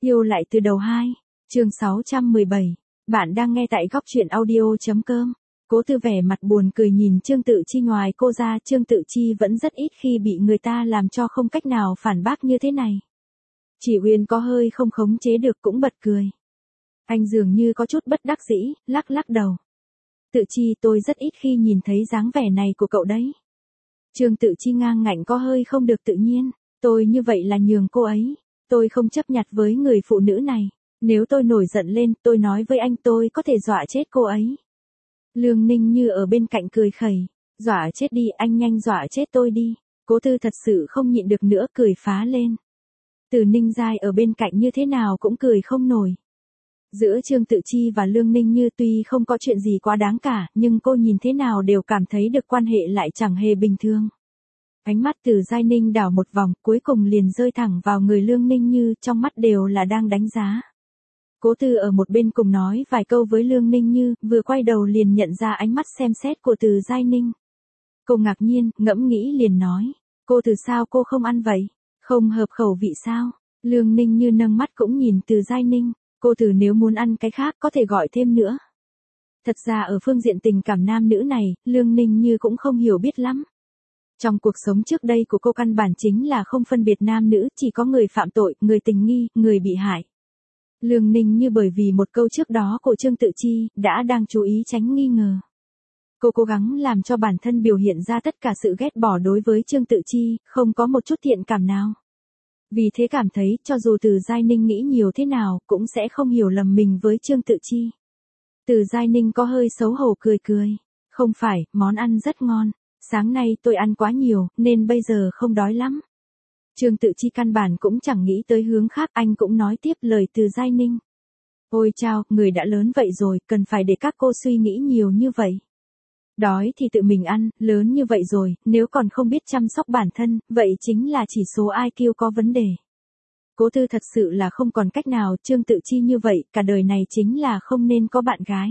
Yêu lại từ đầu 2, chương 617. Bạn đang nghe tại góc truyện audio.com. Cố Tư vẻ mặt buồn cười nhìn Trương Tự Chi, ngoài cô ra Trương Tự Chi vẫn rất ít khi bị người ta làm cho không cách nào phản bác như thế này. Chỉ Uyên có hơi không khống chế được cũng bật cười. Anh dường như có chút bất đắc dĩ, lắc lắc đầu. Tự Chi, tôi rất ít khi nhìn thấy dáng vẻ này của cậu đấy. Trương Tự Chi ngang ngạnh có hơi không được tự nhiên. Tôi như vậy là nhường cô ấy. Tôi không chấp nhặt với người phụ nữ này. Nếu tôi nổi giận lên, tôi nói với anh tôi có thể dọa chết cô ấy. Lương Ninh Như ở bên cạnh cười khẩy. Dọa chết đi, anh nhanh dọa chết tôi đi. Cố Tư thật sự không nhịn được nữa, cười phá lên. Từ Ninh Giai ở bên cạnh như thế nào cũng cười không nổi. Giữa Trương Tự Chi và Lương Ninh Như tuy không có chuyện gì quá đáng cả, nhưng cô nhìn thế nào đều cảm thấy được quan hệ lại chẳng hề bình thường. Ánh mắt Từ Giai Ninh đảo một vòng, cuối cùng liền rơi thẳng vào người Lương Ninh Như, trong mắt đều là đang đánh giá. Cố Tư ở một bên cùng nói vài câu với Lương Ninh Như, vừa quay đầu liền nhận ra ánh mắt xem xét của Từ Giai Ninh. Cô ngạc nhiên, ngẫm nghĩ liền nói, cô Từ sao cô không ăn vậy? Không hợp khẩu vị sao? Lương Ninh Như nâng mắt cũng nhìn Từ Giai Ninh, cô Từ nếu muốn ăn cái khác có thể gọi thêm nữa. Thật ra ở phương diện tình cảm nam nữ này, Lương Ninh Như cũng không hiểu biết lắm. Trong cuộc sống trước đây của cô căn bản chính là không phân biệt nam nữ, chỉ có người phạm tội, người tình nghi, người bị hại. Lương Ninh Như bởi vì một câu trước đó của Trương Tự Chi, đã đang chú ý tránh nghi ngờ. Cô cố gắng làm cho bản thân biểu hiện ra tất cả sự ghét bỏ đối với Trương Tự Chi, không có một chút thiện cảm nào. Vì thế cảm thấy, cho dù Từ Giai Ninh nghĩ nhiều thế nào, cũng sẽ không hiểu lầm mình với Trương Tự Chi. Từ Giai Ninh có hơi xấu hổ cười cười. Không phải, món ăn rất ngon. Sáng nay tôi ăn quá nhiều, nên bây giờ không đói lắm. Trương Tự Chi căn bản cũng chẳng nghĩ tới hướng khác, anh cũng nói tiếp lời Từ Giai Ninh. Ôi chao, người đã lớn vậy rồi, cần phải để các cô suy nghĩ nhiều như vậy. Đói thì tự mình ăn, lớn như vậy rồi, nếu còn không biết chăm sóc bản thân, vậy chính là chỉ số IQ có vấn đề. Cố Tư thật sự là không còn cách nào, Trương Tự Chi như vậy, cả đời này chính là không nên có bạn gái.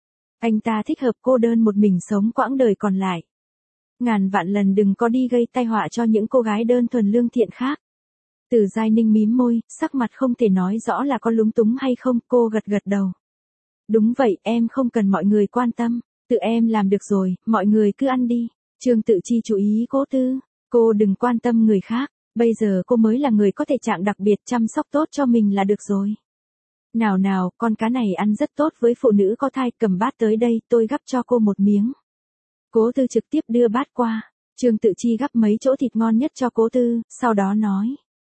Anh ta thích hợp cô đơn một mình sống quãng đời còn lại. Ngàn vạn lần đừng có đi gây tai họa cho những cô gái đơn thuần lương thiện khác. Từ Giai Ninh mím môi, sắc mặt không thể nói rõ là có lúng túng hay không, cô gật gật đầu. Đúng vậy, em không cần mọi người quan tâm, tự em làm được rồi, mọi người cứ ăn đi. Trương Tự Chi chú ý Cố Tư, cô đừng quan tâm người khác, bây giờ cô mới là người có thể trạng đặc biệt, chăm sóc tốt cho mình là được rồi. Nào nào, con cá này ăn rất tốt với phụ nữ có thai, cầm bát tới đây, tôi gắp cho cô một miếng. Cố Tư trực tiếp đưa bát qua, Trương Tự Chi gắp mấy chỗ thịt ngon nhất cho Cố Tư, sau đó nói.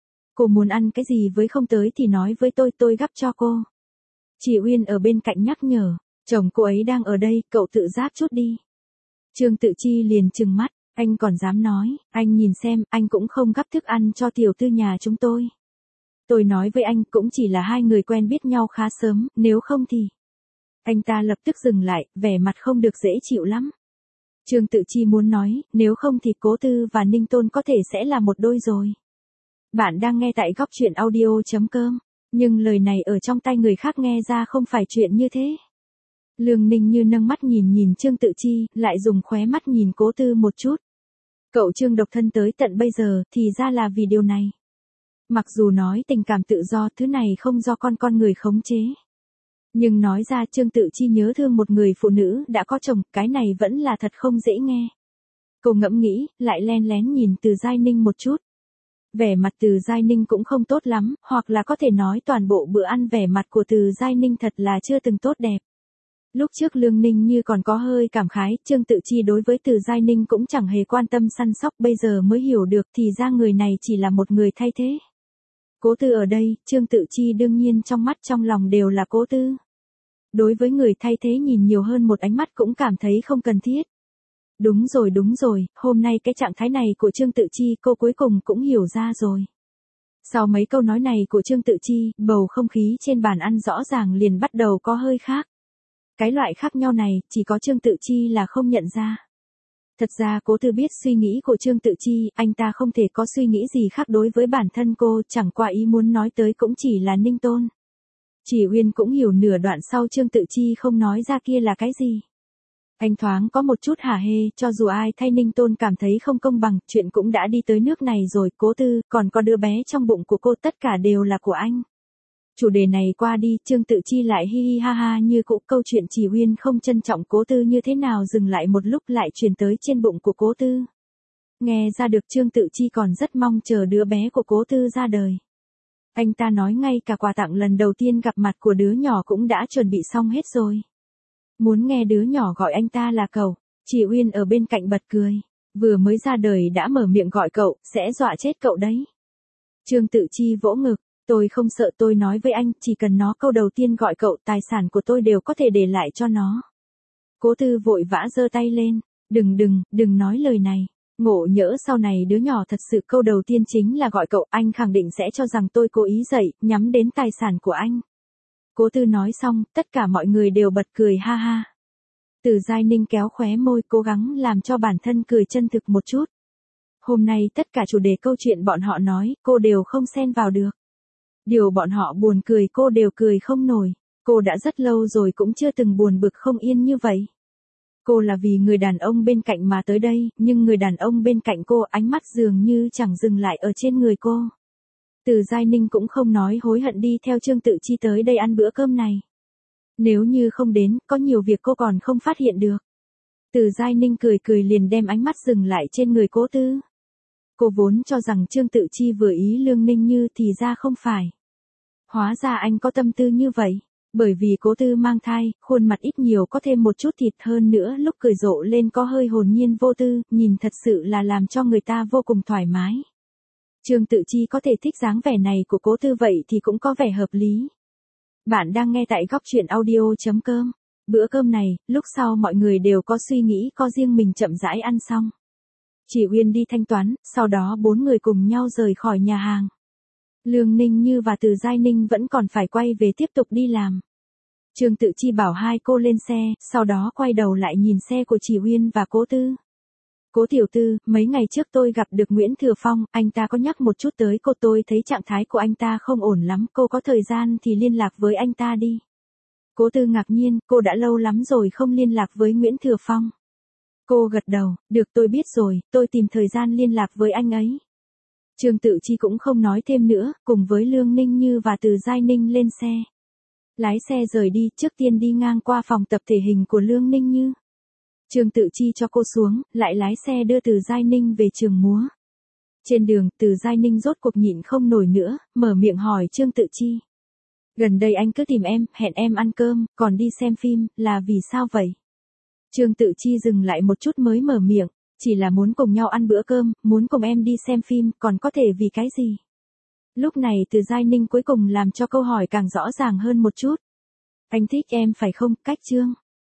Cô muốn ăn cái gì với không tới thì nói với tôi gắp cho cô. Chị Uyên ở bên cạnh nhắc nhở, chồng cô ấy đang ở đây, cậu tự giáp chút đi. Trương Tự Chi liền trừng mắt, anh còn dám nói, anh nhìn xem, anh cũng không gắp thức ăn cho tiểu tư nhà chúng tôi. Tôi nói với anh cũng chỉ là hai người quen biết nhau khá sớm, nếu không thì. Anh ta lập tức dừng lại, vẻ mặt không được dễ chịu lắm. Trương Tự Chi muốn nói, nếu không thì Cố Tư và Ninh Tôn có thể sẽ là một đôi rồi. Bạn đang nghe tại góc truyện audio.com, nhưng lời này ở trong tay người khác nghe ra không phải chuyện như thế. Lương Ninh Như nâng mắt nhìn Trương Tự Chi, lại dùng khóe mắt nhìn Cố Tư một chút. Cậu Trương độc thân tới tận bây giờ, thì ra là vì điều này. Mặc dù nói tình cảm tự do, thứ này không do con người khống chế. Nhưng nói ra Trương Tự Chi nhớ thương một người phụ nữ đã có chồng, cái này vẫn là thật không dễ nghe. Cô ngẫm nghĩ, lại len lén nhìn Từ Giai Ninh một chút. Vẻ mặt Từ Giai Ninh cũng không tốt lắm, hoặc là có thể nói toàn bộ bữa ăn vẻ mặt của Từ Giai Ninh thật là chưa từng tốt đẹp. Lúc trước Lương Ninh Như còn có hơi cảm khái, Trương Tự Chi đối với Từ Giai Ninh cũng chẳng hề quan tâm săn sóc, bây giờ mới hiểu được thì ra người này chỉ là một người thay thế. Cố Tư ở đây, Trương Tự Chi đương nhiên trong mắt trong lòng đều là Cố Tư. Đối với người thay thế nhìn nhiều hơn một ánh mắt cũng cảm thấy không cần thiết. Đúng rồi, hôm nay cái trạng thái này của Trương Tự Chi cô cuối cùng cũng hiểu ra rồi. Sau mấy câu nói này của Trương Tự Chi, bầu không khí trên bàn ăn rõ ràng liền bắt đầu có hơi khác. Cái loại khác nhau này, chỉ có Trương Tự Chi là không nhận ra. Thật ra Cố Tư biết suy nghĩ của Trương Tự Chi, anh ta không thể có suy nghĩ gì khác đối với bản thân cô, chẳng qua ý muốn nói tới cũng chỉ là Ninh Tôn. Chỉ Uyên cũng hiểu nửa đoạn sau Trương Tự Chi không nói ra kia là cái gì. Anh thoáng có một chút hả hê, cho dù ai thay Ninh Tôn cảm thấy không công bằng, chuyện cũng đã đi tới nước này rồi, Cố Tư, còn có đứa bé trong bụng của cô, tất cả đều là của anh. Chủ đề này qua đi, Trương Tự Chi lại hi hi ha ha như cũ, câu chuyện Chỉ Uyên không trân trọng Cố Tư như thế nào dừng lại một lúc lại truyền tới trên bụng của Cố Tư. Nghe ra được Trương Tự Chi còn rất mong chờ đứa bé của Cố Tư ra đời. Anh ta nói ngay cả quà tặng lần đầu tiên gặp mặt của đứa nhỏ cũng đã chuẩn bị xong hết rồi. Muốn nghe đứa nhỏ gọi anh ta là cậu, Chỉ Uyên ở bên cạnh bật cười. Vừa mới ra đời đã mở miệng gọi cậu, sẽ dọa chết cậu đấy. Trương Tự Chi vỗ ngực, tôi không sợ, tôi nói với anh, chỉ cần nó câu đầu tiên gọi cậu, tài sản của tôi đều có thể để lại cho nó. Cố Tư vội vã giơ tay lên, đừng nói lời này. Ngộ nhỡ sau này đứa nhỏ thật sự câu đầu tiên chính là gọi cậu, anh khẳng định sẽ cho rằng tôi cố ý dạy, nhắm đến tài sản của anh. Cố Tư nói xong, tất cả mọi người đều bật cười ha ha. Từ Giai Ninh kéo khóe môi, cố gắng làm cho bản thân cười chân thực một chút. Hôm nay tất cả chủ đề câu chuyện bọn họ nói, cô đều không xen vào được. Điều bọn họ buồn cười cô đều cười không nổi. Cô đã rất lâu rồi cũng chưa từng buồn bực không yên như vậy. Cô là vì người đàn ông bên cạnh mà tới đây, nhưng người đàn ông bên cạnh cô ánh mắt dường như chẳng dừng lại ở trên người cô. Từ Giai Ninh cũng không nói hối hận đi theo Trương Tự Chi tới đây ăn bữa cơm này. Nếu như không đến, có nhiều việc cô còn không phát hiện được. Từ Giai Ninh cười liền đem ánh mắt dừng lại trên người Cố Tư. Cô vốn cho rằng Trương Tự Chi vừa ý Lương Ninh Như thì ra không phải. Hóa ra anh có tâm tư như vậy. Bởi vì Cố Tư mang thai, khuôn mặt ít nhiều có thêm một chút thịt, hơn nữa lúc cười rộ lên có hơi hồn nhiên vô tư, nhìn thật sự là làm cho người ta vô cùng thoải mái. Trương Tự Chi có thể thích dáng vẻ này của Cố Tư vậy thì cũng có vẻ hợp lý. Bạn đang nghe tại góc truyện audio.com. Bữa cơm này, lúc sau mọi người đều có suy nghĩ, có riêng mình chậm rãi ăn xong. Chỉ Uyên đi thanh toán, sau đó 4 người cùng nhau rời khỏi nhà hàng. Lương Ninh Như và Từ Giai Ninh vẫn còn phải quay về tiếp tục đi làm. Trương Tự Chi bảo hai cô lên xe, sau đó quay đầu lại nhìn xe của Chỉ Uyên và Cố Tư. Cố tiểu thư, mấy ngày trước tôi gặp được Nguyễn Thừa Phong, anh ta có nhắc một chút tới cô, tôi thấy trạng thái của anh ta không ổn lắm, cô có thời gian thì liên lạc với anh ta đi. Cố Tư ngạc nhiên, cô đã lâu lắm rồi không liên lạc với Nguyễn Thừa Phong. Cô gật đầu, được tôi biết rồi, tôi tìm thời gian liên lạc với anh ấy. Trương Tự Chi cũng không nói thêm nữa, cùng với Lương Ninh Như và Từ Giai Ninh lên xe. Lái xe rời đi, trước tiên đi ngang qua phòng tập thể hình của Lương Ninh Như. Trương Tự Chi cho cô xuống, lại lái xe đưa Từ Giai Ninh về trường múa. Trên đường, Từ Giai Ninh rốt cuộc nhịn không nổi nữa, mở miệng hỏi Trương Tự Chi. Gần đây anh cứ tìm em, hẹn em ăn cơm, còn đi xem phim, là vì sao vậy? Trương Tự Chi dừng lại một chút mới mở miệng, chỉ là muốn cùng nhau ăn bữa cơm, muốn cùng em đi xem phim, còn có thể vì cái gì? Lúc này Từ Giai Ninh cuối cùng làm cho câu hỏi càng rõ ràng hơn một chút. Anh thích em phải không, Cách Trương?